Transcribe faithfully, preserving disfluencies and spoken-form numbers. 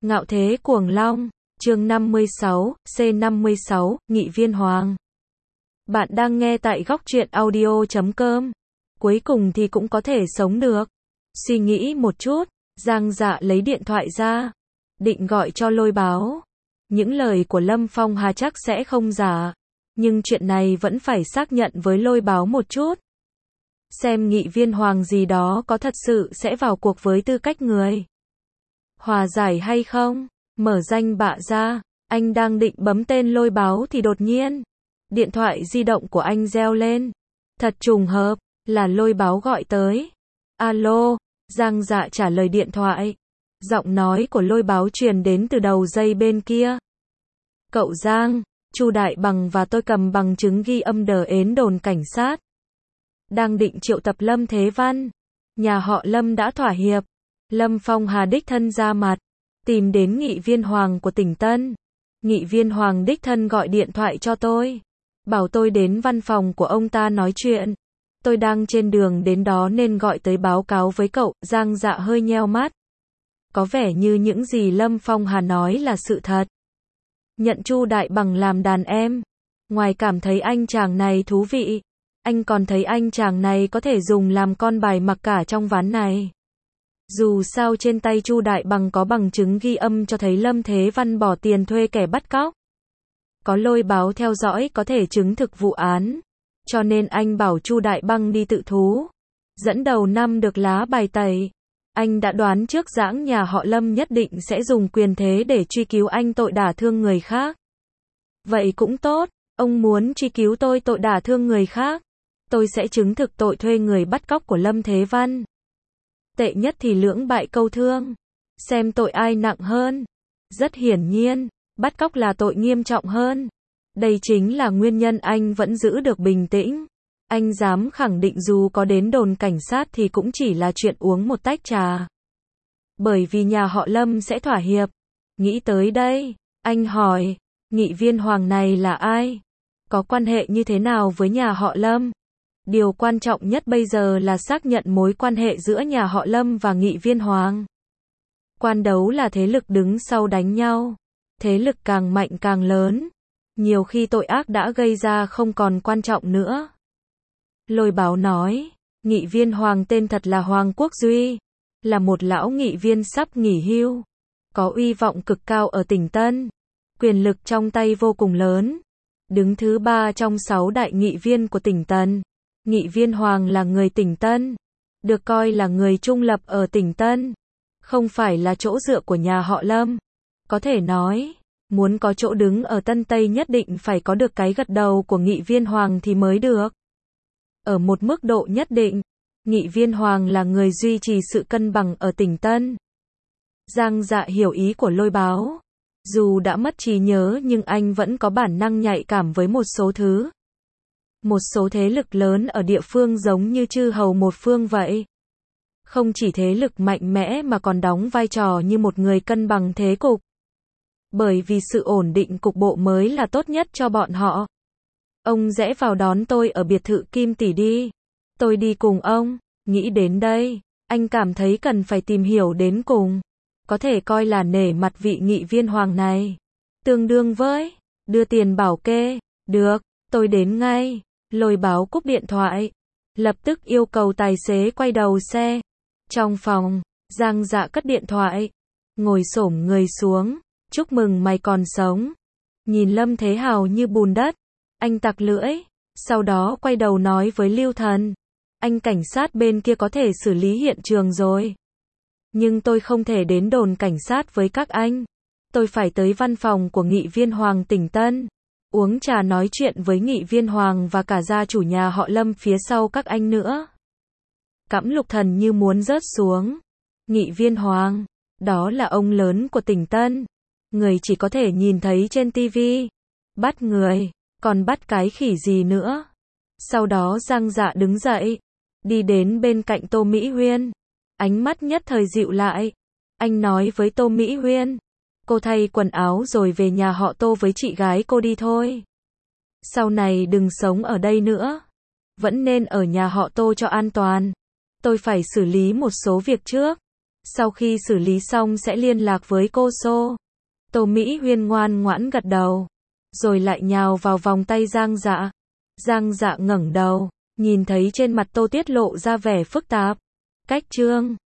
Ngạo thế cuồng long, chương năm mươi sáu, C năm mươi sáu, Nghị viên Hoàng. Bạn đang nghe tại góc truyện audio chấm com. Cuối cùng thì cũng có thể sống được. Suy nghĩ một chút, Giang Dạ lấy điện thoại ra, định gọi cho Lôi Báo. Những lời của Lâm Phong Hà chắc sẽ không giả, nhưng chuyện này vẫn phải xác nhận với Lôi Báo một chút. Xem Nghị viên Hoàng gì đó có thật sự sẽ vào cuộc với tư cách người hòa giải hay không. Mở danh bạ ra, anh đang định bấm tên Lôi Báo thì đột nhiên điện thoại di động của anh reo lên. Thật trùng hợp, là Lôi Báo gọi tới. Alo, Giang Dạ trả lời điện thoại. Giọng nói của Lôi Báo truyền đến từ đầu dây bên kia. Cậu Giang, Chu Đại Bằng và tôi cầm bằng chứng ghi âm đờ đến đồn cảnh sát. Đang định triệu tập Lâm Thế Văn. Nhà họ Lâm đã thỏa hiệp. Lâm Phong Hà đích thân ra mặt, tìm đến Nghị viên Hoàng của tỉnh Tân. Nghị viên Hoàng đích thân gọi điện thoại cho tôi, bảo tôi đến văn phòng của ông ta nói chuyện. Tôi đang trên đường đến đó nên gọi tới báo cáo với cậu. Giang Dạ hơi nheo mắt. Có vẻ như những gì Lâm Phong Hà nói là sự thật. Nhận Chu Đại Bằng làm đàn em. Ngoài cảm thấy anh chàng này thú vị, anh còn thấy anh chàng này có thể dùng làm con bài mặc cả trong ván này. Dù sao trên tay Chu Đại Bằng có bằng chứng ghi âm cho thấy Lâm Thế Văn bỏ tiền thuê kẻ bắt cóc. Có Lôi Báo theo dõi có thể chứng thực vụ án. Cho nên anh bảo Chu Đại Bằng đi tự thú. Dẫn đầu năm được lá bài tẩy. Anh đã đoán trước giãng nhà họ Lâm nhất định sẽ dùng quyền thế để truy cứu anh tội đả thương người khác. Vậy cũng tốt, ông muốn truy cứu tôi tội đả thương người khác. Tôi sẽ chứng thực tội thuê người bắt cóc của Lâm Thế Văn. Tệ nhất thì lưỡng bại câu thương. Xem tội ai nặng hơn. Rất hiển nhiên, bắt cóc là tội nghiêm trọng hơn. Đây chính là nguyên nhân anh vẫn giữ được bình tĩnh. Anh dám khẳng định dù có đến đồn cảnh sát thì cũng chỉ là chuyện uống một tách trà. Bởi vì nhà họ Lâm sẽ thỏa hiệp. Nghĩ tới đây, anh hỏi, Nghị viên Hoàng này là ai? Có quan hệ như thế nào với nhà họ Lâm? Điều quan trọng nhất bây giờ là xác nhận mối quan hệ giữa nhà họ Lâm và Nghị viên Hoàng. Quan đấu là thế lực đứng sau đánh nhau. Thế lực càng mạnh càng lớn. Nhiều khi tội ác đã gây ra không còn quan trọng nữa. Lôi Báo nói, Nghị viên Hoàng tên thật là Hoàng Quốc Duy. Là một lão nghị viên sắp nghỉ hưu. Có uy vọng cực cao ở tỉnh Tân. Quyền lực trong tay vô cùng lớn. Đứng thứ ba trong sáu đại nghị viên của tỉnh Tân. Nghị viên Hoàng là người tỉnh Tân, được coi là người trung lập ở tỉnh Tân, không phải là chỗ dựa của nhà họ Lâm. Có thể nói, muốn có chỗ đứng ở Tân Tây nhất định phải có được cái gật đầu của Nghị viên Hoàng thì mới được. Ở một mức độ nhất định, Nghị viên Hoàng là người duy trì sự cân bằng ở tỉnh Tân. Giang Dạ hiểu ý của Lôi Báo. Dù đã mất trí nhớ nhưng anh vẫn có bản năng nhạy cảm với một số thứ. Một số thế lực lớn ở địa phương giống như chư hầu một phương vậy. Không chỉ thế lực mạnh mẽ mà còn đóng vai trò như một người cân bằng thế cục. Bởi vì sự ổn định cục bộ mới là tốt nhất cho bọn họ. Ông rẽ vào đón tôi ở biệt thự Kim Tỷ đi. Tôi đi cùng ông. Nghĩ đến đây, anh cảm thấy cần phải tìm hiểu đến cùng. Có thể coi là nể mặt vị Nghị viên Hoàng này. Tương đương với đưa tiền bảo kê. Được, tôi đến ngay. Lôi Báo cúp điện thoại, lập tức yêu cầu tài xế quay đầu xe. Trong phòng, Giang Dạ cất điện thoại, ngồi xổm người xuống, chúc mừng mày còn sống. Nhìn Lâm Thế Hào như bùn đất, anh tặc lưỡi, sau đó quay đầu nói với Lưu Thần, anh cảnh sát bên kia có thể xử lý hiện trường rồi. Nhưng tôi không thể đến đồn cảnh sát với các anh. Tôi phải tới văn phòng của Nghị viên Hoàng tỉnh Tân. Uống trà nói chuyện với Nghị viên Hoàng và cả gia chủ nhà họ Lâm phía sau các anh nữa. Cõng Lục Thần như muốn rớt xuống. Nghị viên Hoàng, đó là ông lớn của tỉnh Tân. Người chỉ có thể nhìn thấy trên tivi. Bắt người, còn bắt cái khỉ gì nữa. Sau đó Giang Dạ đứng dậy, đi đến bên cạnh Tô Mỹ Huyên. Ánh mắt nhất thời dịu lại. Anh nói với Tô Mỹ Huyên. Cô thay quần áo rồi về nhà họ Tô với chị gái cô đi thôi. Sau này đừng sống ở đây nữa. Vẫn nên ở nhà họ Tô cho an toàn. Tôi phải xử lý một số việc trước. Sau khi xử lý xong sẽ liên lạc với cô Sô. Tô Mỹ Huyên ngoan ngoãn gật đầu. Rồi lại nhào vào vòng tay Giang Dạ. Giang Dạ ngẩng đầu, nhìn thấy trên mặt Tô Tuyết lộ ra vẻ phức tạp. Cách Trương